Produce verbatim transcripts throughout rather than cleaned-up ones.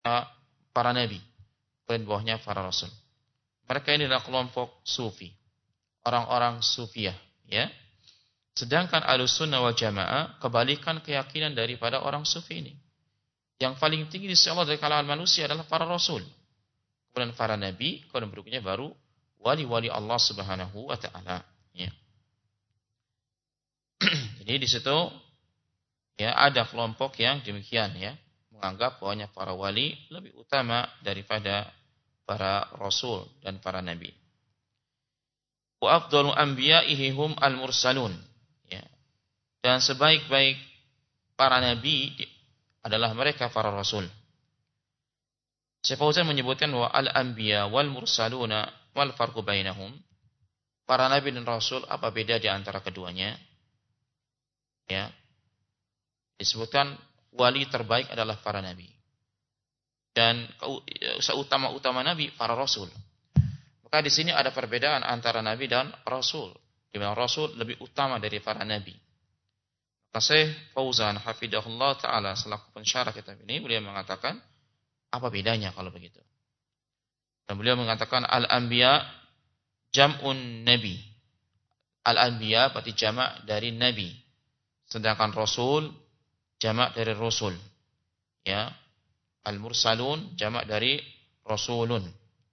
para nabi, kemudian bawahnya para rasul. Mereka ini adalah kelompok sufi, orang-orang sufiah, ya. Sedangkan Ahlussunnah wal Jamaah kebalikan keyakinan daripada orang sufi ini. Yang paling tinggi di sisi Allah dari kalangan manusia adalah para rasul, kemudian para nabi, kemudian berikutnya baru wali-wali Allah Subhanahu wa taala, ya. Jadi di situ ya ada kelompok yang demikian, ya, menganggap bahwanya para wali lebih utama daripada para rasul dan para nabi. Wa afdhalu anbiya'ihi hum al-mursalun, ya. Dan sebaik-baik para nabi adalah mereka para rasul. Syekh Fauzan menyebutkan bahwa al-anbiya wal mursaluna wal farqu bainahum, para nabi dan rasul, apa beda di antara keduanya? Ya. Disebutkan wali terbaik adalah para nabi. Dan seutama-utama nabi para rasul. Maka di sini ada perbedaan antara nabi dan rasul. Di mana rasul lebih utama dari para nabi. Maka Syekh Fauzan hafidhahullah taala selaku pensyarah kitab ini, beliau mengatakan, apa bedanya kalau begitu? Dan beliau mengatakan al-anbiya jam'un nabi. Al-anbiya berarti jamak dari nabi. Sedangkan rasul jamak dari rasul. Ya. Al-mursalun jamak dari rasulun.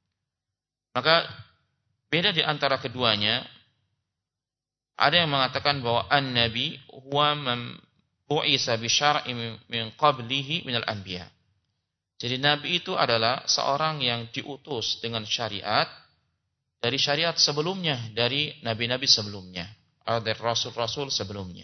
Maka beda di antara keduanya, ada yang mengatakan bahwa an-nabi huwa man bu'isa bi syar'i min qablihi minal anbiya. Jadi nabi itu adalah seorang yang diutus dengan syariat dari syariat sebelumnya, dari nabi-nabi sebelumnya, atau dari rasul-rasul sebelumnya.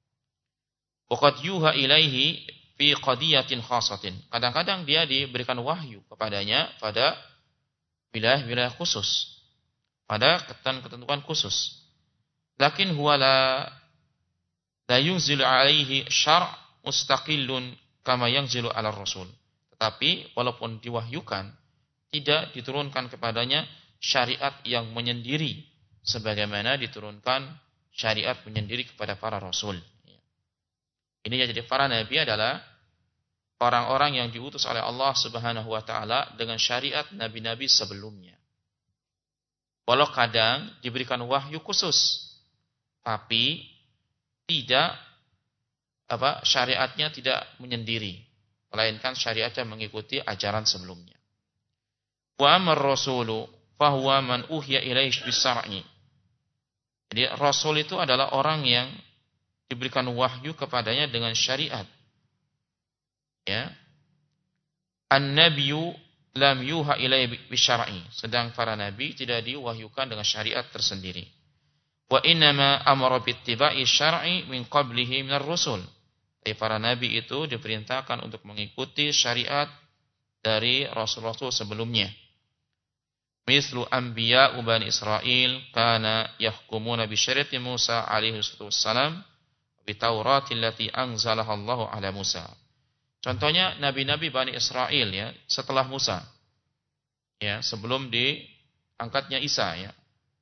Waqad yuha ilaihi fi qadiyatin khasatin. Kadang-kadang dia diberikan wahyu kepadanya pada wilayah-wilayah khusus, pada ketentuan khusus. Lakin huwa la la yunzilu alaihi syar' mustaqillun kama yanzilu ala rasul. Tetapi walaupun diwahyukan, tidak diturunkan kepadanya syariat yang menyendiri sebagaimana diturunkan syariat menyendiri kepada para rasul. Ini jadi para nabi adalah orang-orang yang diutus oleh Allah Subhanahu wa taala dengan syariat nabi-nabi sebelumnya. Walau kadang diberikan wahyu khusus, tapi tidak apa syariatnya tidak menyendiri, melainkan syariatnya mengikuti ajaran sebelumnya. Wa amar rasulu fa huwa man uhiya ilaihi bis-syar'i. Jadi rasul itu adalah orang yang diberikan wahyu kepadanya dengan syariat. Ya. An-nabiyyu lam yuha ilaihi bisyar'i. Sedang para nabi tidak diwahyukan dengan syariat tersendiri. Wa innama amara bittiba'i syar'i min qablihi minar rusul. Jadi para nabi itu diperintahkan untuk mengikuti syariat dari rasul-rasul sebelumnya. Mislu anbiya Bani Israil kana yahkumuna bi syariati Musa alaihi wassalam bi Tauratil lati anzalaha Allahu ala Musa. Contohnya nabi-nabi Bani Israil, ya, setelah Musa. Ya, sebelum diangkatnya Isa, ya.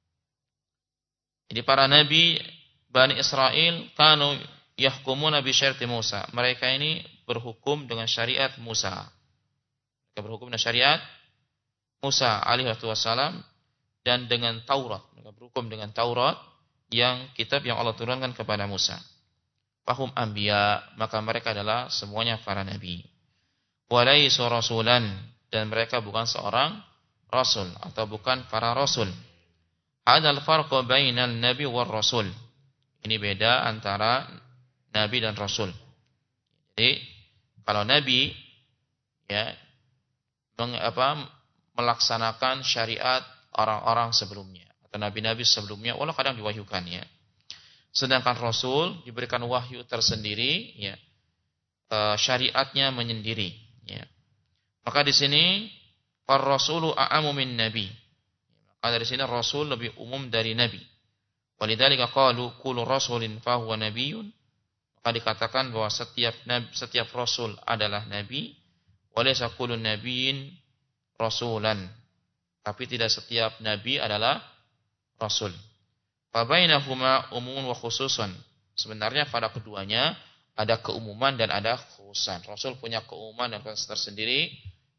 Jadi para nabi Bani Israil kanu yahkumuna bi syariati Musa. Mereka ini berhukum dengan syariat Musa. Mereka berhukum dengan syariat Musa alaihi wassalam dan dengan Taurat. Mereka berhukum dengan Taurat, yang kitab yang Allah turunkan kepada Musa. Fahum anbiya, maka mereka adalah semuanya para nabi. Walaisu rasulan, dan mereka bukan seorang rasul atau bukan para rasul. Hadal farqu bainal nabi war rasul. Ini beda antara nabi dan rasul. Jadi kalau nabi, ya, meng, apa, melaksanakan syariat orang-orang sebelumnya atau nabi-nabi sebelumnya, walau kadang diwahyukan, ya. Sedangkan rasul diberikan wahyu tersendiri, ya, e, syariatnya menyendiri, ya. Maka di sini ar-rasulu a'amu min nabi. Maka dari sini rasul lebih umum dari nabi. Walidzalika qalu kullu rasulin fa huwa nabiyyun. Maka dikatakan bahwa setiap nabi, setiap rasul adalah nabi, walaysa kullu nabiyyin rasulan. Tapi tidak setiap nabi adalah rasul. Fabainahuma umumun wa khususan. Sebenarnya pada keduanya ada keumuman dan ada khususan. Rasul punya keumuman dan khusus tersendiri,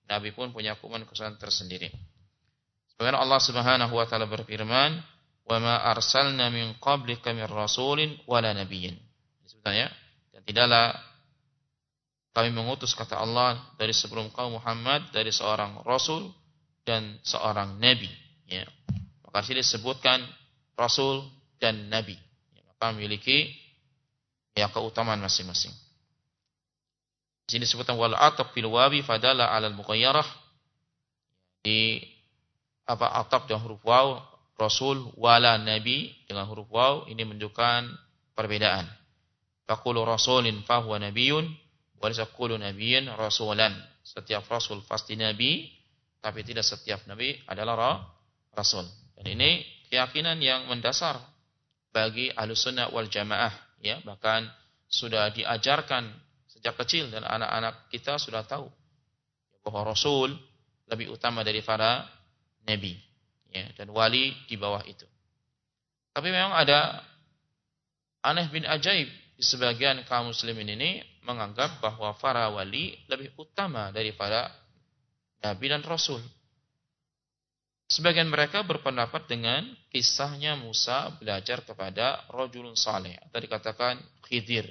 nabi pun punya keumuman kekhususan tersendiri. Sebagaimana Allah Subhanahu wa taala berfirman, "Wa ma arsalna min qablika min rasulin wala nabiyyin." Sebenarnya, dan tidaklah kami mengutus, kata Allah, dari sebelum kau Muhammad, dari seorang rasul dan seorang nabi. Ya. Maka sini disebutkan rasul dan nabi. Ya, maka memiliki ya keutamaan masing-masing. Di sini disebutkan wal ataf fil wawi fadala 'alal mughayyarah. Di apa ataf dengan huruf waw, rasul wala nabi dengan huruf waw, ini menunjukkan perbedaan. Faqulu rasulin fa huwa nabiyyun wa laysa kullu nabiyyin rasulan. Setiap rasul pasti nabi, tapi tidak setiap nabi adalah rasul. Dan ini keyakinan yang mendasar bagi Ahlussunnah wal Jamaah, ya, bahkan sudah diajarkan sejak kecil dan anak-anak kita sudah tahu bahwa rasul lebih utama daripada nabi, ya, dan wali di bawah itu. Tapi memang ada aneh bin ajaib di sebagian kaum muslimin ini menganggap bahwa para wali lebih utama daripada nabi dan rasul. Sebagian mereka berpendapat dengan kisahnya Musa belajar kepada rajulun saleh, atau dikatakan Khidir.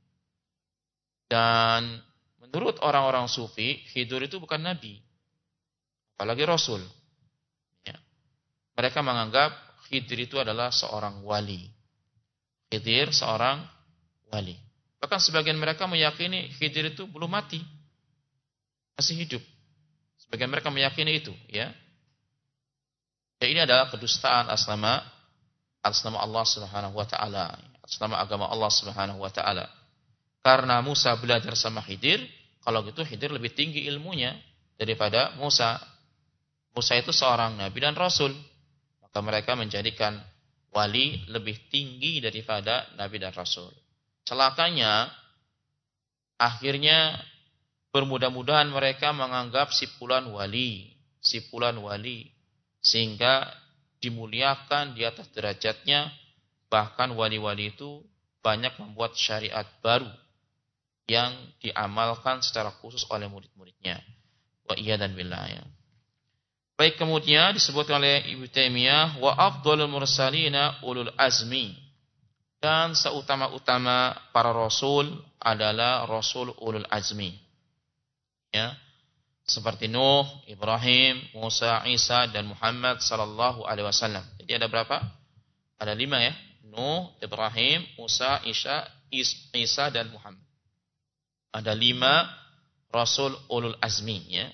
Dan menurut orang-orang sufi, Khidir itu bukan nabi, apalagi rasul. Ya. Mereka menganggap Khidir itu adalah seorang wali. Khidir seorang wali. Bahkan sebagian mereka meyakini Khidir itu belum mati, masih hidup. Sebagian mereka meyakini itu, ya. Ya, ini adalah kedustaan atas nama atas nama Allah Subhanahu wa taala, atas nama agama Allah Subhanahu wa taala. Karena Musa belajar sama Khidir, kalau gitu Khidir lebih tinggi ilmunya daripada Musa. Musa itu seorang nabi dan rasul, maka mereka menjadikan wali lebih tinggi daripada nabi dan rasul. Celakanya, akhirnya bermudah-mudahan mereka menganggap si fulan wali, si fulan wali, sehingga dimuliakan di atas derajatnya. Bahkan wali-wali itu banyak membuat syariat baru yang diamalkan secara khusus oleh murid-muridnya. Wa iyyadan billah, ya. Baik, kemudian disebutkan oleh Ibnu Taimiyah, wa afdhalul mursalina ulul azmi. Dan seutama-utama para rasul adalah rasul ulul azmi. Ya. Seperti Nuh, Ibrahim, Musa, Isa, dan Muhammad sallallahu alaihi wasallam. Jadi ada berapa? Ada lima, ya. Nuh, Ibrahim, Musa, Isa, Isa, dan Muhammad. Ada lima rasul ulul azmi, ya.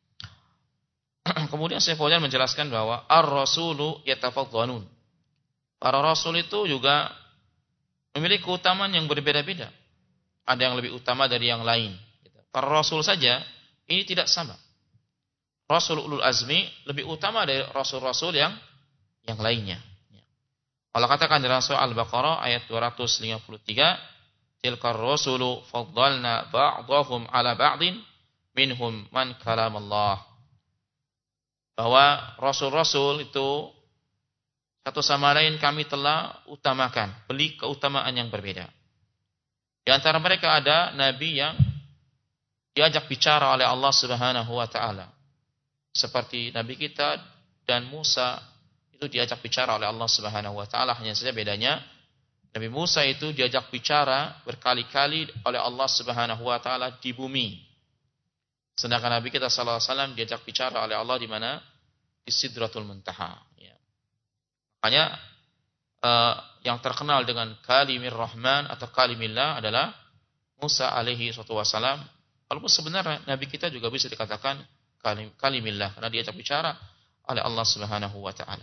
Kemudian Syekh Fauzan menjelaskan bahwa ar-rasulu yatafaddalun. Para rasul itu juga memiliki keutamaan yang berbeda-beda. Ada yang lebih utama dari yang lain. Para rasul saja ini tidak sama. Rasul ulul azmi lebih utama dari rasul-rasul yang yang lainnya. Allah katakan dalam surah Al-Baqarah ayat dua ratus lima puluh tiga, tilkar rasulu faddalna ba'dahum ala ba'din minhum man kalamallah. Bahwa rasul-rasul itu satu sama lain kami telah utamakan, beri keutamaan yang berbeda. Di antara mereka ada nabi yang diajak bicara oleh Allah Subhanahu wa taala. Seperti nabi kita dan Musa itu diajak bicara oleh Allah Subhanahu wa taala, hanya saja bedanya Nabi Musa itu diajak bicara berkali-kali oleh Allah Subhanahu wa taala di bumi. Sedangkan Nabi kita sallallahu alaihi wasallam diajak bicara oleh Allah di mana? Di Sidratul Muntaha, ya. Makanya uh, yang terkenal dengan kalimir Rahman atau kalimillah adalah Musa alaihi wasallam. Walaupun sebenarnya Nabi kita juga bisa dikatakan kalim, kalimillah karena diajak bicara oleh Allah Subhanahu wa taala.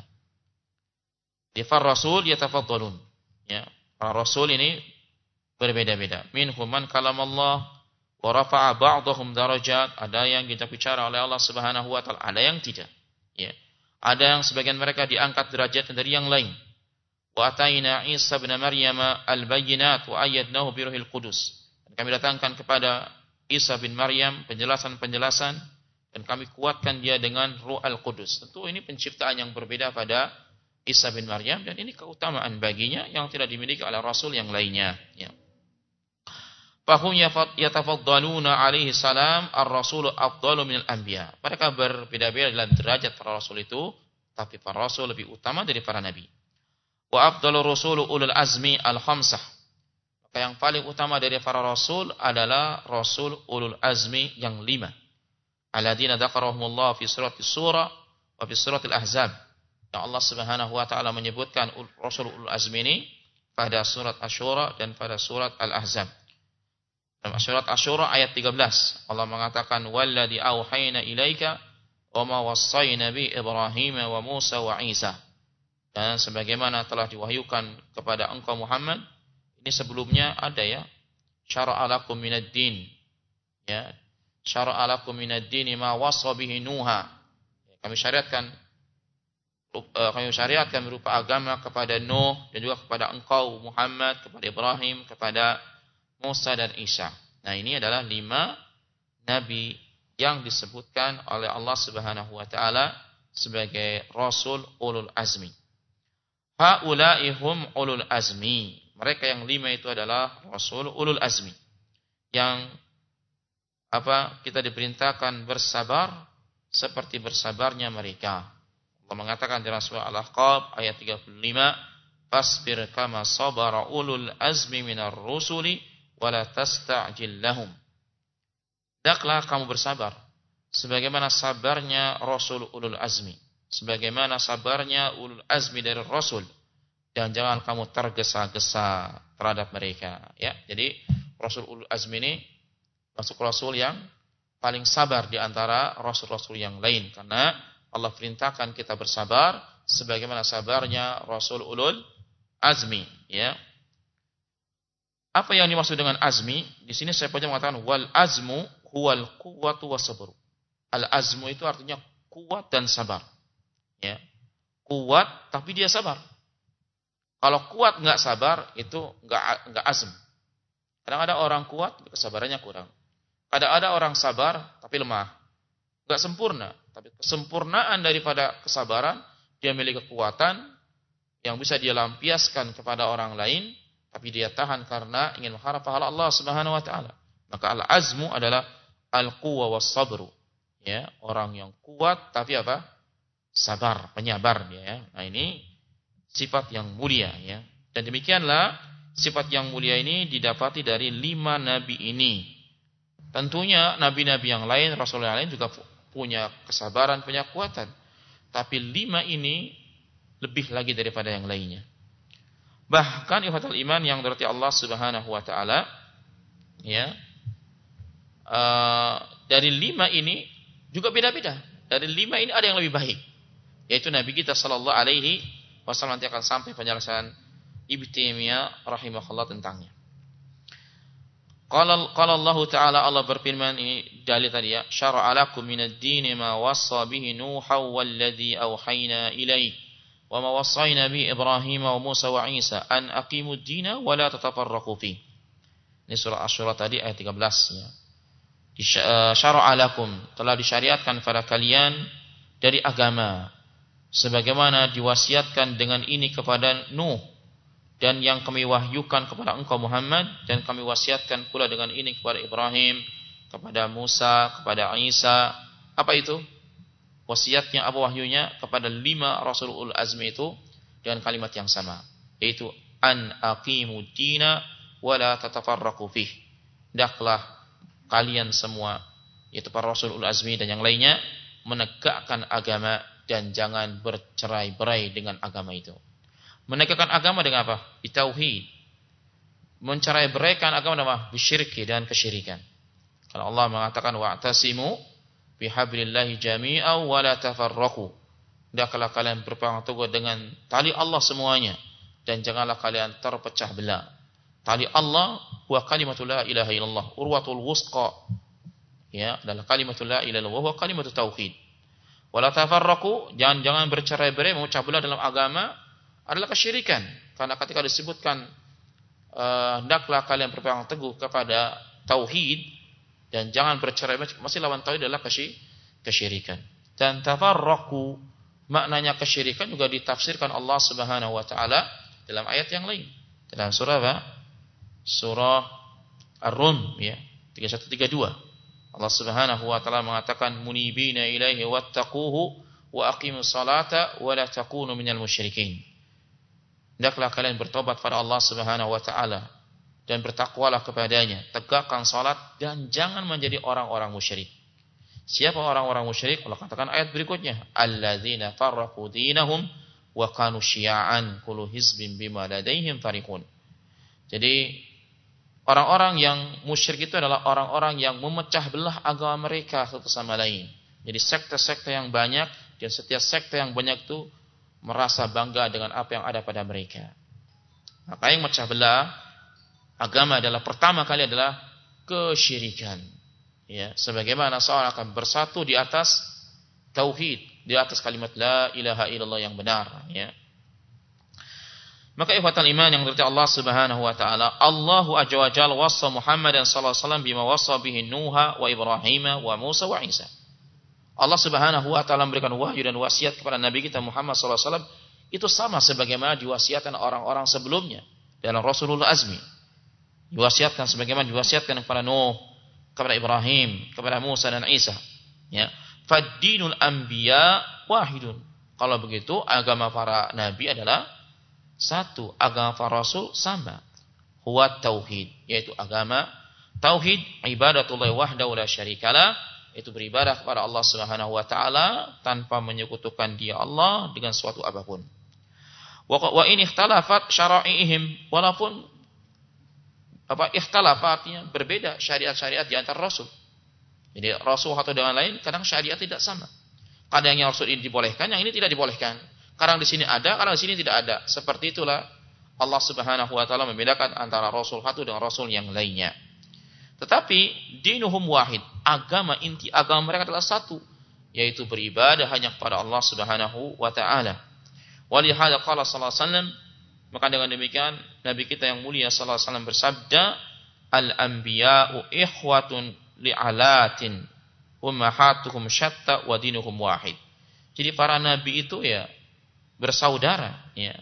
Di far rasul yatafaddalun, ya. Para rasul ini berbeda-beda. Minhum man kalamallah wa rafa'a ba'dahum darajat. Ada yang diajak bicara oleh Allah Subhanahu wa taala, ada yang tidak, ya. Ada yang sebagian mereka diangkat derajatnya dari yang lain. Wa ataina Isa bin Maryam al-bayyinat wa ayyadnahu bi ruhil qudus. Dan kami datangkan kepada Isa bin Maryam penjelasan-penjelasan dan kami kuatkan dia dengan Ruh Al-Qudus. Tentu ini penciptaan yang berbeda pada Isa bin Maryam dan ini keutamaan baginya yang tidak dimiliki oleh rasul yang lainnya, ya. Fahum yatafaddaluna alaihi salam ar-rasulu afdalu minal anbiya. Mereka berbeda-beda dalam derajat para rasul itu, tapi para rasul lebih utama dari para nabi. Wa afdalur rusulu ulul azmi al-khamsah. Maka yang paling utama dari para rasul adalah rasul ulul azmi yang lima. Alladzina dzakarahumullah fi surati surah wa fi suratil ahzab. Yang Allah Subhanahu wa taala menyebutkan rasul ulul azmi ini pada surat Asy-Syura dan pada surat Al-Ahzab. Dalam surat Asy-Syura ayat tiga belas Allah mengatakan walladzi auhayna ilaika wa ma wassayna bi Ibrahim wa Musa wa Isa. Dan sebagaimana telah diwahyukan kepada engkau Muhammad, ini sebelumnya ada ya, syara'a lakum minad din. Ya, syara'a lakum minad din ma wassa bihi Nuha. Kami syariatkan kami syariatkan berupa agama kepada Nuh dan juga kepada engkau Muhammad, kepada Ibrahim, kepada Musa dan Isa. Nah, ini adalah lima nabi yang disebutkan oleh Allah Subhanahu wa taala sebagai rasul ulul azmi. Haula'i hum ulul azmi. Mereka yang lima itu adalah rasul ulul azmi. Yang apa? Kita diperintahkan bersabar seperti bersabarnya mereka. Allah mengatakan dalam surah Al-Ahqaf ayat tiga puluh lima, "Fasbir kama sabara ulul azmi minar rusuli wa la tasta'jil lahum." Hendaklah kamu bersabar sebagaimana sabarnya rasul ulul azmi, sebagaimana sabarnya ulul azmi dari rasul, dan jangan kamu tergesa-gesa terhadap mereka, ya. Jadi rasul ulul azmi ini masuk rasul yang paling sabar di antara rasul-rasul yang lain, karena Allah perintahkan kita bersabar sebagaimana sabarnya rasul ulul azmi, ya. Apa yang dimaksud dengan azmi? Di sini saya pun mengatakan wal azmu huwal quwwatu wasabru. Al azmu itu artinya kuat dan sabar. Ya. Kuat tapi dia sabar. Kalau kuat enggak sabar itu enggak enggak azm. Kadang ada orang kuat kesabarannya kurang. Kadang ada orang sabar tapi lemah. Enggak sempurna. Tapi kesempurnaan daripada kesabaran, dia memiliki kekuatan yang bisa dia lampiaskan kepada orang lain, tapi dia tahan karena ingin mengharap pahala Allah Subhanahu wa taala. Maka al-azmu adalah al-quwwa was-sabru. Ya, orang yang kuat tapi apa? Sabar, penyabar dia, ya. Nah, ini sifat yang mulia, ya. Dan demikianlah sifat yang mulia ini didapati dari lima nabi ini. Tentunya nabi-nabi yang lain, rasul yang lain juga punya kesabaran, punya kekuatan. Tapi lima ini lebih lagi daripada yang lainnya. Bahkan ikhwatul iman yang dirahmati Allah Subhanahu wa taala, ya. Uh, dari lima ini juga beda-beda. Dari lima ini ada yang lebih baik, yaitu Nabi kita sallallahu alaihi wasallam. Nanti akan sampai penjelasan Ibnu Taimiyah rahimahullah tentangnya. Qala qala Allah taala, Allah berfirman, ini dalil tadi ya, syara'a lakum minad dini ma wassa bihi Nuha walladzi auhayna ilaik wa ma wassayna bi Ibrahim wa Musa wa Isa an aqimud dina wa la tatafarraqu fi. Ini surah Asy-Syura tadi ayat tiga belas ya. Syara'a lakum, telah disyariatkan pada kalian dari agama sebagaimana diwasiatkan dengan ini kepada Nuh, dan yang kami wahyukan kepada engkau Muhammad, dan kami wasiatkan pula dengan ini kepada Ibrahim, kepada Musa, kepada Isa. Apa itu? Wasiatnya, apa wahyunya? Kepada lima Rasulul Azmi itu dengan kalimat yang sama, yaitu an aqimud dina wa la tatafarraqu fih. Hendaklah kalian semua, yaitu para Rasulul Azmi dan yang lainnya, menegakkan agama dan jangan bercerai-berai dengan agama itu. Menegakkan agama dengan apa? Bitauhid. Mencerai-beraikan agama dengan apa? Bisyirki, dan kesyirikan. Kalau Allah mengatakan wa'tasimu bihablillahi jami'an wa la tafarraqu. Hendaklah kalian berpegang teguh dengan tali Allah semuanya, dan janganlah kalian terpecah belah. Tali Allah huwa kalimatul la ilaha illallah, urwatul wusqa. Ya, adalah kalimatul la ilaha illallah, huwa kalimatut tauhid. Wa la tafarraqu, jangan-jangan bercerai-berai, memecah belah dalam agama adalah kesyirikan. Karena ketika disebutkan uh, hendaklah kalian berpegang teguh kepada tauhid dan jangan bercerai-berai, masih lawan tauhid adalah kesyirikan. Dan tafarraqu, maknanya kesyirikan juga ditafsirkan Allah Subhanahu wa taala dalam ayat yang lain. Dalam surah apa? Surah Ar-Rum ya, tiga satu tiga dua. Allah Subhanahu wa taala mengatakan munibina ilaihi wattaquhu wa aqimus salata wa la takunu minal musyrikin. Hendaklah kalian bertobat pada Allah Subhanahu wa taala dan bertakwalah kepadanya, tegakkan salat dan jangan menjadi orang-orang musyrik. Siapa orang-orang musyrik? Allah katakan ayat berikutnya, alladzina farraqu dinahum wa kanu syi'an kullu hizbin bima ladaihim fariqun. Jadi orang-orang yang musyrik itu adalah orang-orang yang memecah belah agama mereka satu sama lain. Jadi sekte-sekte yang banyak dan setiap sekte yang banyak itu merasa bangga dengan apa yang ada pada mereka. Maka yang memecah belah agama adalah pertama kali adalah kesyirikan. Ya, sebagaimana seorang akan bersatu di atas tauhid, di atas kalimat la ilaha illallah yang benar, ya. Maka ikhwatal iman yang dirahmati Allah Subhanahu wa taala, Allahu azza wa jalla wassa Muhammadan sallallahu alaihi wasallam bima wassa bihi Nuha wa Ibrahim wa Musa wa Isa. Allah Subhanahu wa taala memberikan wahyu dan wasiat kepada nabi kita Muhammad sallallahu alaihi wasallam itu sama sebagaimana diwasiatkan orang-orang sebelumnya dalam Rasulullah Azmi. Diwasiatkan sebagaimana diwasiatkan kepada Nuh, kepada Ibrahim, kepada Musa dan Isa. Ya, faddinul anbiya wahidun. Kalau begitu agama para nabi adalah satu, agama para rasul sama. Huwa tauhid, yaitu agama tauhid, ibadatullah wahdahu la syarikalah, itu beribadah kepada Allah Subhanahu wa taala tanpa menyekutukan Dia Allah dengan suatu apapun. Wa in ikhtalafat syara'ihim, walaupun apa ikhtalafatnya berbeda syariat-syariat di antara rasul. Jadi rasul atau dengan lain kadang syariat tidak sama. Kadang yang rasul ini dibolehkan, yang ini tidak dibolehkan. Kadang di sini ada, kadang di sini tidak ada. Seperti itulah Allah Subhanahu wa taala membedakan antara rasul satu dengan rasul yang lainnya. Tetapi dinuhum wahid, agama inti agama mereka adalah satu, yaitu beribadah hanya kepada Allah Subhanahu wa taala. Walihada qala sallallahu alaihi wasallam, maka dengan demikian nabi kita yang mulia sallallahu alaihi wasallam bersabda, al-anbiya'u ikhwatun li'alatin ummahatuhum syatta wa dinuhum wahid. Jadi para nabi itu ya bersaudara, ya.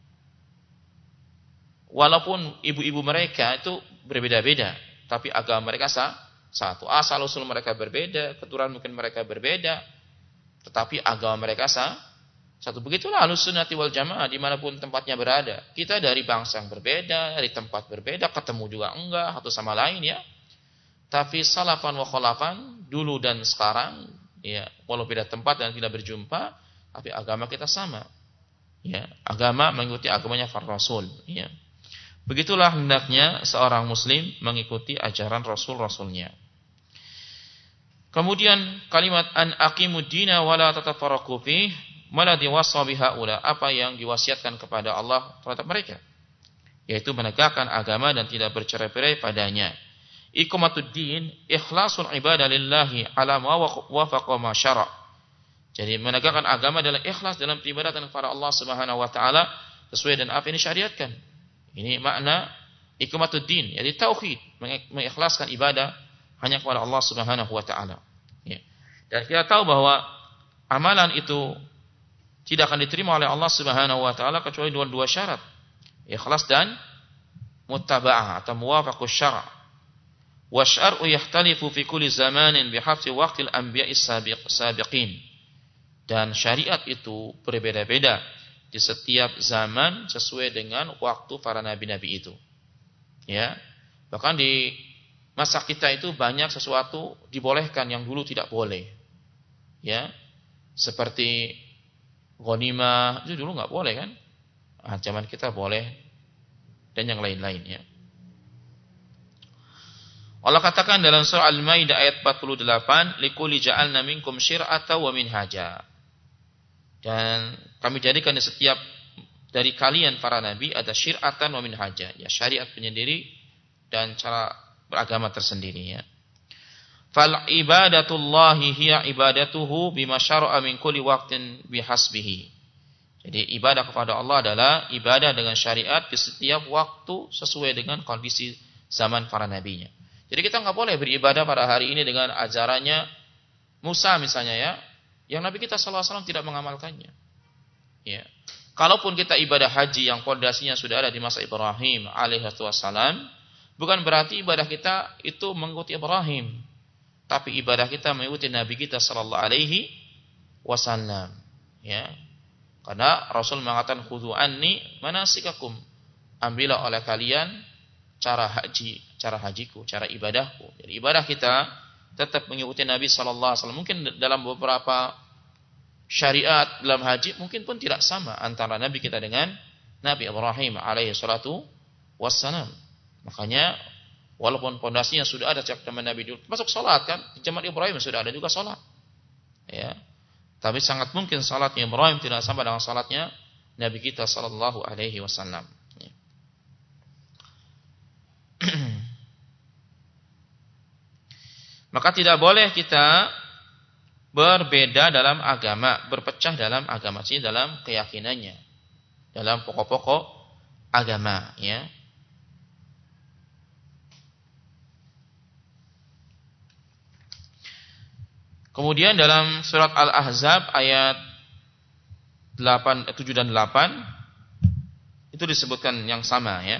Walaupun ibu-ibu mereka itu berbeda-beda, tapi agama mereka sah, satu. Asal usul mereka berbeda, keturunan mungkin mereka berbeda, tetapi agama mereka sah, satu. Begitulah Ahlussunnati wal Jamaah dimanapun tempatnya berada. Kita dari bangsa yang berbeda, dari tempat berbeda, ketemu juga enggak satu sama lain, ya. Tapi salafan wa khalafan, dulu dan sekarang, ya, walau beda tempat dan tidak berjumpa, tapi agama kita sama. Ya, agama mengikuti agamanya para rasul, ya. Begitulah hendaknya seorang muslim mengikuti ajaran rasul-rasulnya. Kemudian kalimat an aqimud dina wala tatafarraqu fihi mala diwassa bihaula, apa yang diwasiatkan kepada Allah terhadap mereka, yaitu menegakkan agama dan tidak bercerai-berai padanya. Iqamatud din ikhlasul ibadah lillahi ala ma wafaqa ma syara'. Jadi menegakkan agama adalah ikhlas dalam peribadatan kepada Allah Subhanahu wa taala sesuai dengan apa yang disyariatkan. Ini makna iqamatud din, yaitu tauhid, mengikhlaskan ibadah hanya kepada Allah Subhanahu wa taala. Ya. Dan kita tahu bahwa amalan itu tidak akan diterima oleh Allah Subhanahu wa taala kecuali dua dua syarat. Ikhlas dan muttaba'ah atau muwafaqus syara'. Wa syar'u yahtalifu fi kulli zamanin bihafzi waqtil anbiya'is sabiqin. Dan syariat itu berbeda-beda di setiap zaman sesuai dengan waktu para nabi-nabi itu. Ya. Bahkan di masa kita itu banyak sesuatu dibolehkan yang dulu tidak boleh. Ya. Seperti ghanimah itu dulu enggak boleh kan? Ah, zaman kita boleh dan yang lain-lainnya. Allah katakan dalam surah Al-Maidah ayat empat puluh delapan, likulli ja'alna minkum syir'atan wa minhaja. Dan kami jadikan di setiap dari kalian para nabi ada syir'atan wa minhaja, ya syariat penyendiri dan cara beragama tersendiri, ya. Fal ibadatullahi hiya ibadatuhu bima syara'a min kulli waqtin bihasbihi. Jadi ibadah kepada Allah adalah ibadah dengan syariat di setiap waktu sesuai dengan kondisi zaman para nabinya. Jadi kita enggak boleh beribadah pada hari ini dengan ajarannya Musa misalnya, ya, yang Nabi kita sallallahu alaihi wasallam tidak mengamalkannya. Ya. Kalaupun kita ibadah haji yang pondasinya sudah ada di masa Ibrahim alaihi wassalam, Bukan berarti ibadah kita itu mengikuti Ibrahim, tapi ibadah kita mengikuti Nabi kita sallallahu alaihi wasallam, ya. Karena Rasul mengatakan khudhu anni manasikakum, ambillah oleh kalian cara haji, cara hajiku, cara ibadahku. Jadi ibadah kita tetap mengikuti Nabi sallallahu alaihi wasallam. Mungkin dalam beberapa syariat dalam haji mungkin pun tidak sama antara Nabi kita dengan Nabi Ibrahim alaihi salatu wassalam. Makanya walaupun pondasinya sudah ada sejak zaman Nabi dulu, masuk salat kan, di zaman Ibrahim sudah ada juga salat. Ya. Tapi sangat mungkin salatnya Ibrahim tidak sama dengan salatnya Nabi kita sallallahu alaihi wasallam. Ya. Maka tidak boleh kita berbeda dalam agama, berpecah dalam agama, sih dalam keyakinannya, dalam pokok-pokok agama, ya. Kemudian dalam surat Al-Ahzab ayat delapan, tujuh dan delapan itu disebutkan yang sama, ya.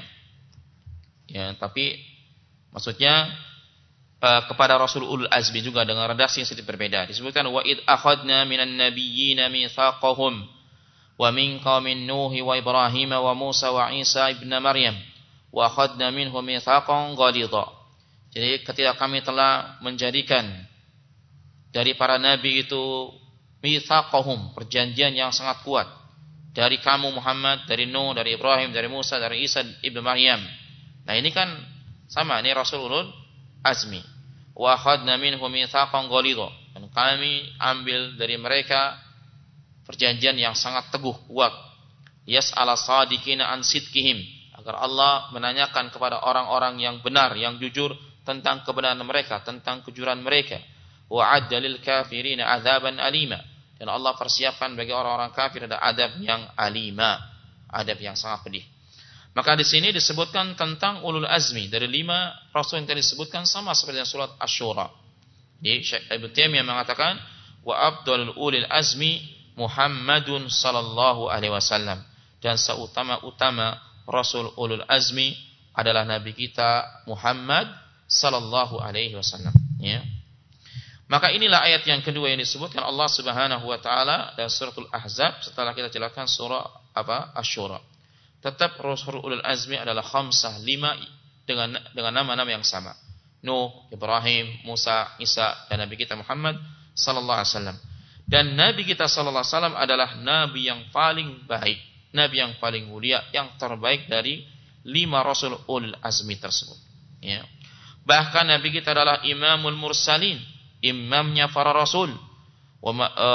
Ya, tapi maksudnya uh, kepada Rasul Ulul Azmi juga dengan redaksi yang sedikit berbeda. Disebutkan wa id akhadna minan nabiyyina mitsaqahum wa min qaumin Nuh wa Ibrahim wa Musa wa Isa ibn Maryam wa akhadna minhum mitsaqan ghalidha. Jadi ketika kami telah menjadikan dari para nabi itu mitsaqahum, perjanjian yang sangat kuat, dari kamu Muhammad, dari Nuh, dari Ibrahim, dari Musa, dari Isa ibn Maryam. Nah ini kan sama, ini Rasulul Azmi. Wa akhadna minhum mitsaqan ghalidha, dan kami ambil dari mereka perjanjian yang sangat teguh, kuat. Yas'ala sadiqina an sidqihim, agar Allah menanyakan kepada orang-orang yang benar, yang jujur tentang kebenaran mereka, tentang kejujuran mereka. Wa adda lil kafirina adzaban alima, dan Allah persiapkan bagi orang-orang kafir ada adab yang alima, adab yang sangat pedih. Maka di sini disebutkan tentang ulul azmi dari lima rasul yang tadi disebutkan, sama seperti yang surat Asy-Syura. Di Syekh Ibnu Taimiyah mengatakan wa afdalul ulil azmi Muhammadun sallallahu alaihi wasallam, dan seutama-utama rasul ulul azmi adalah nabi kita Muhammad sallallahu alaihi wasallam, ya. Maka inilah ayat yang kedua yang disebutkan Allah Subhanahu wa taala dalam suratul Ahzab setelah kita jelaskan surah apa? Asy-Syura. Tetap Rasul Ulul Azmi adalah khamsah, lima dengan dengan nama-nama yang sama. Nuh, Ibrahim, Musa, Isa, dan Nabi kita Muhammad sallallahu alaihi wasallam. Dan Nabi kita sallallahu alaihi wasallam adalah nabi yang paling baik, nabi yang paling mulia, yang terbaik dari lima Rasul Ulul Azmi tersebut, ya. Bahkan Nabi kita adalah Imamul Mursalin, imamnya para rasul, wa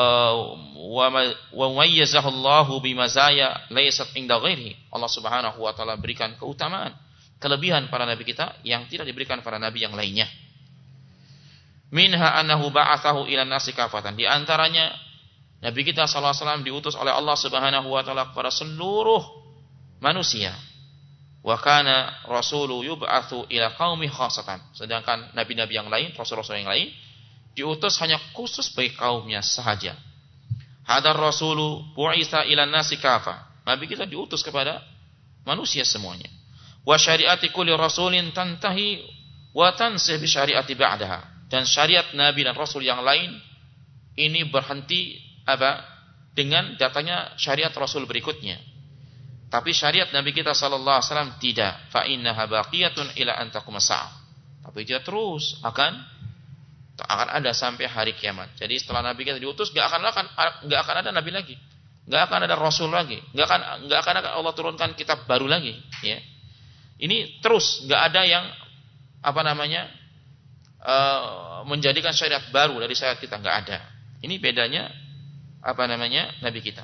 wa mayyazahu Allahu bimazaya laysat inda ghairihi. Allah Subhanahu wa taala berikan keutamaan, kelebihan para nabi kita yang tidak diberikan para nabi yang lainnya. Minha annahu ba'athahu ila nasi kafatan. Di antaranya Nabi kita sallallahu alaihi wasallam diutus oleh Allah Subhanahu wa taala kepada seluruh manusia. Wa kana rasulu yub'atsu ila qaumi khassatan. Sedangkan nabi-nabi yang lain, rasul-rasul yang lain diutus hanya khusus bagi kaumnya sahaja. Hadar rasulu bu'itsa ila nasi kafa. Nabi kita diutus kepada manusia semuanya. Wa syari'ati kulli rasulin tantahi wa tansih bi syari'ati ba'daha. Dan syariat nabi dan rasul yang lain ini berhenti apa? Dengan datanya syariat rasul berikutnya. Tapi syariat nabi kita sallallahu alaihi wasallam tidak. Fa innaha baqiyatun ila an taquma sa'ah. Tapi dia terus akan akan ada sampai hari kiamat. Jadi setelah nabi kita diutus, enggak akan akan enggak akan ada nabi lagi. Enggak akan ada rasul lagi. Enggak akan enggak akan Allah turunkan kitab baru lagi, ya. Ini terus, enggak ada yang apa namanya? Uh, menjadikan syariat baru dari syariat kita, enggak ada. Ini bedanya apa namanya? Nabi kita.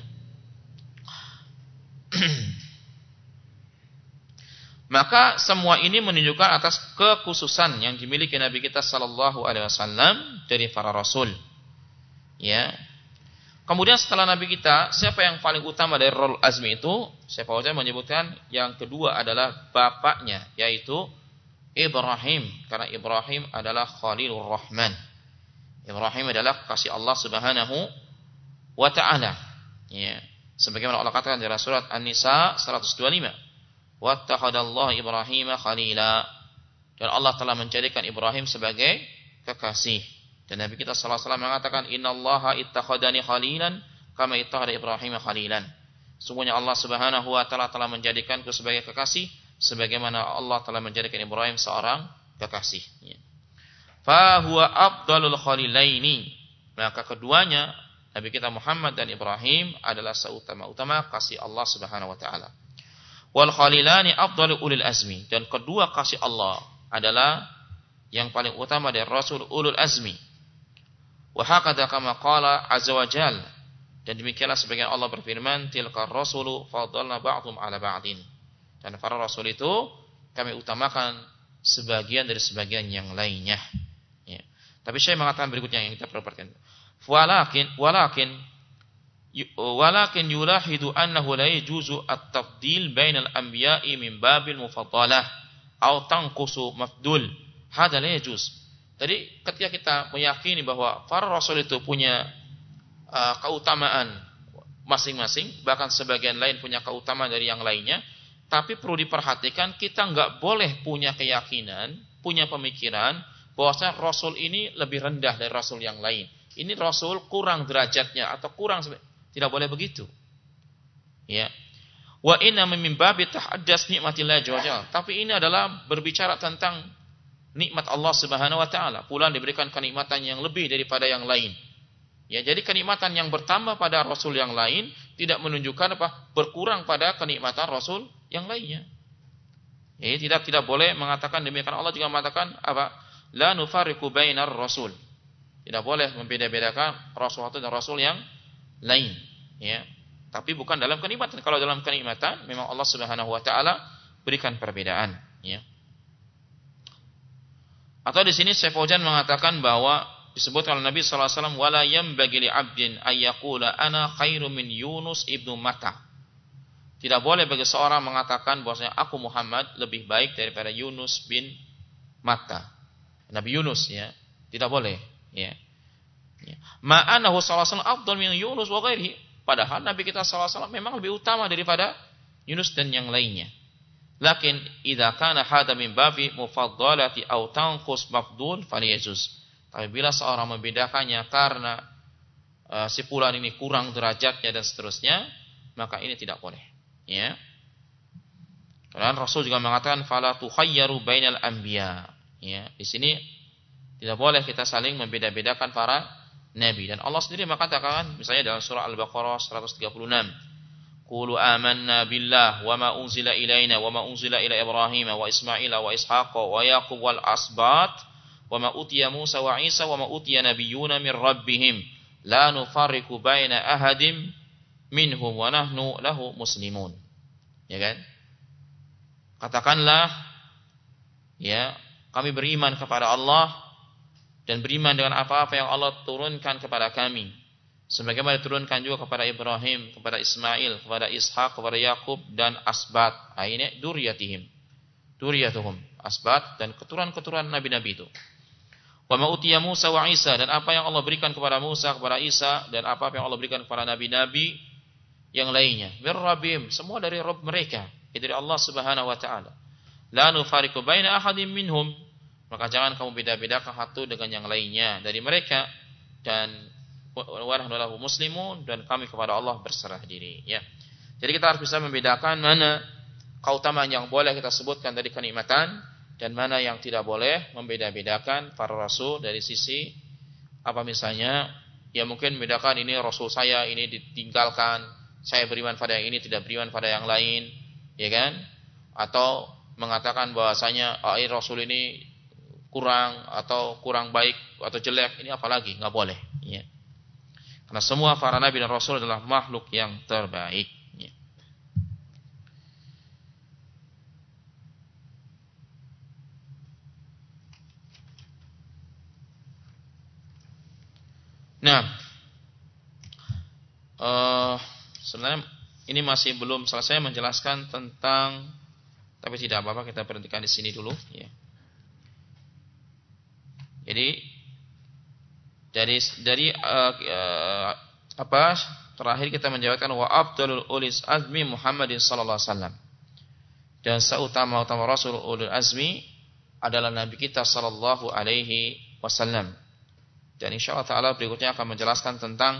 Maka semua ini menunjukkan atas kekhususan yang dimiliki Nabi kita sallallahu alaihi wasallam dari para rasul. Ya. Kemudian setelah Nabi kita, siapa yang paling utama dari Ulul Azmi itu? Syekh Fauzan menyebutkan yang kedua adalah bapaknya, yaitu Ibrahim, karena Ibrahim adalah Khalilur Rahman. Ibrahim adalah kasih Allah Subhanahu wa taala. Ya. Sebagaimana Allah katakan dalam surat An-Nisa seratus dua puluh lima. Wattakhadallahu Ibrahim khalila. Dan Allah telah menjadikan Ibrahim sebagai kekasih. Dan Nabi kita sallallahu alaihi wasallam mengatakan, "Innallaha ittakhadani khalilan kama ittakhadha Ibrahim khalilan." Sungguhnya Allah Subhanahu wa taala telah menjadikanku sebagai kekasih sebagaimana Allah telah menjadikan Ibrahim seorang kekasih. Fa huwa afdalul khalilaini. Maka keduanya Nabi kita Muhammad dan Ibrahim adalah seutama-utama kasih Allah Subhanahu wa taala. Wal khalilani afdalu ulil azmi, dan kedua kasih Allah adalah yang paling utama dari Rasul ulul azmi. Wa hakadha kama qala azza wa jalla, dan demikianlah sebagian Allah berfirman, tilkar rasulu faddalna ba'dhum 'ala ba'din. Dan para rasul itu kami utamakan sebagian dari sebagian yang lainnya. Ya. Tapi saya mengatakan berikutnya yang kita perlu perhatikan. Walakin walakin walakin yulahidu annahu la yajuzu at-tafdil bainal anbiya'i min babil mufaddalah aw tanqusu mafdul. Hada la yajuz. Jadi ketika kita meyakini bahwa para rasul itu punya uh, keutamaan masing-masing, bahkan sebagian lain punya keutamaan dari yang lainnya, tapi perlu diperhatikan kita enggak boleh punya keyakinan, punya pemikiran bahwasanya rasul ini lebih rendah dari rasul yang lain. Ini rasul kurang derajatnya atau kurang, tidak boleh begitu. Ya. Wa inna min babi tahaddas nikmatillah jalla. Tapi ini adalah berbicara tentang nikmat Allah Subhanahu wa taala. Pula diberikan kenikmatan yang lebih daripada yang lain. Ya, jadi kenikmatan yang bertambah pada rasul yang lain tidak menunjukkan apa? Berkurang pada kenikmatan rasul yang lainnya. Ya, tidak tidak boleh mengatakan demikian. Allah juga mengatakan apa? La nufarriqu bainar rasul. Tidak boleh membeda-bedakan rasul satu dan rasul yang lain, ya. Tapi bukan dalam kenikmatan. Kalau dalam kenikmatan memang Allah Subhanahu wa taala berikan perbedaan, ya. Atau di sini Syekh Fauzan mengatakan bahwa disebutkan oleh Nabi sallallahu alaihi wasallam, wala yambagi li 'abdin ay yaqula ana khairu min Yunus ibnu Matta. Tidak boleh bagi seorang mengatakan bahwasanya aku Muhammad lebih baik daripada Yunus bin Matta. Nabi Yunus, ya. Tidak boleh, ya. Ya. Ma'anahu sallallahu alaihi wasallam afdal min Yunus wa ghairihi. Padahal Nabi kita sallallahu alaihi wasallam memang lebih utama daripada Yunus dan yang lainnya. Lakin idza kana hada min babi mufaddalati aw tanqus mafdul falyajuz. Tapi bila seorang membedakannya karena uh, si fulan ini kurang derajatnya dan seterusnya, maka ini tidak boleh, ya. Karena Rasul juga mengatakan fala tukhayyaru bainal anbiya. Ya, di sini tidak boleh kita saling membeda-bedakan para nabi. Dan Allah sendiri mengatakan misalnya dalam surah Al-Baqarah seratus tiga puluh enam, qulu amanna billah wa ma unzila ilaina wa ma unzila ila Ibrahim wa Ismail wa Ishaq wa Yaqub wal asbat wa ma utiya Musa wa Isa wa ma utiya nabiyyuna min rabbihim la nufarriqu baina ahadim minhum wa nahnu lahu muslimun. Ya kan? Katakanlah, ya, kami beriman kepada Allah dan beriman dengan apa-apa yang Allah turunkan kepada kami, sebagaimana diturunkan juga kepada Ibrahim, kepada Ismail, kepada Ishak, kepada Yakub dan asbat. Ini duriyatihim, duriyatuhum, asbat dan keturunan-keturunan nabi-nabi itu. Wa ma utiya Musa wa Isa, dan apa yang Allah berikan kepada Musa, kepada Isa, dan apa yang Allah berikan kepada nabi-nabi yang lainnya. Bir rabbihim, semua dari Rabb mereka, dari Allah Subhanahu wa taala. La nufariqu baina ahadin minhum, maka jangan kamu beda-bedakan satu dengan yang lainnya dari mereka, dan wa nahnu lahu muslimun, dan kami kepada Allah berserah diri, ya. Jadi kita harus bisa membedakan mana keutamaan yang boleh kita sebutkan dari kenikmatan dan mana yang tidak boleh, membeda-bedakan para rasul dari sisi apa misalnya, ya mungkin membedakan ini rasul saya ini ditinggalkan, saya beriman pada yang ini, tidak beriman pada yang lain, ya kan? Atau mengatakan bahwasanya oh, rasul ini kurang atau kurang baik atau jelek, ini apalagi nggak boleh, ya. Karena semua para nabi dan rasul adalah makhluk yang terbaik, ya. Nah, uh, sebenarnya ini masih belum selesai menjelaskan tentang, tapi tidak apa-apa, kita berhentikan di sini dulu, ya. Jadi dari dari uh, uh, apa terakhir kita menjawabkan wa afdalul ulis azmi Muhammadin sallallahu alaihi wasallam, dan seutama-utama Rasul ulul azmi adalah Nabi kita sallallahu alaihi wasallam. Dan insyaallah taala berikutnya akan menjelaskan tentang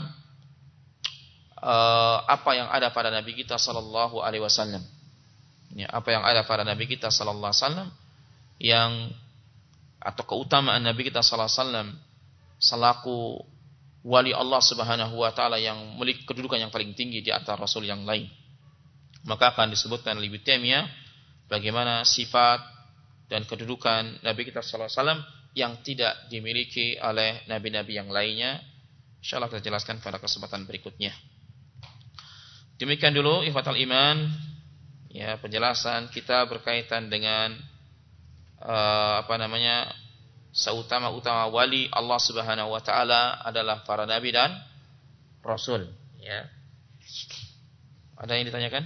uh, apa yang ada pada Nabi kita sallallahu alaihi wasallam. Ya, apa yang ada pada Nabi kita sallallahu alaihi wasallam yang atau keutamaan Nabi kita sallallahu alaihi wasallam selaku wali Allah Subhanahu wa taala yang memiliki kedudukan yang paling tinggi di antara rasul yang lain. Maka akan disebutkan oleh Ibnu Taimiyah bagaimana sifat dan kedudukan Nabi kita sallallahu alaihi wasallam yang tidak dimiliki oleh nabi-nabi yang lainnya. Insyaallah kita jelaskan pada kesempatan berikutnya. Demikian dulu ikhwatal iman, ya, penjelasan kita berkaitan dengan uh, apa namanya seutama-utama wali Allah Subhanahu wa taala adalah para nabi dan rasul, ya. Ada yang ditanyakan?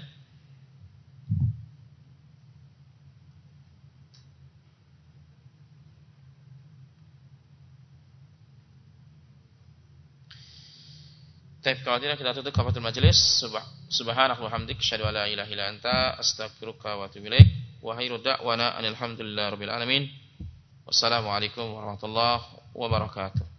Baik, kalau tidak kita tutup kafatul majelis. Subhanaka wa hamdika asyhadu an la ilaha illa anta astaghfiruka wa atubu ilaik. Wa khairu da'wana alhamdulillahi rabbil alamin. Wassalamualaikum warahmatullahi wabarakatuh.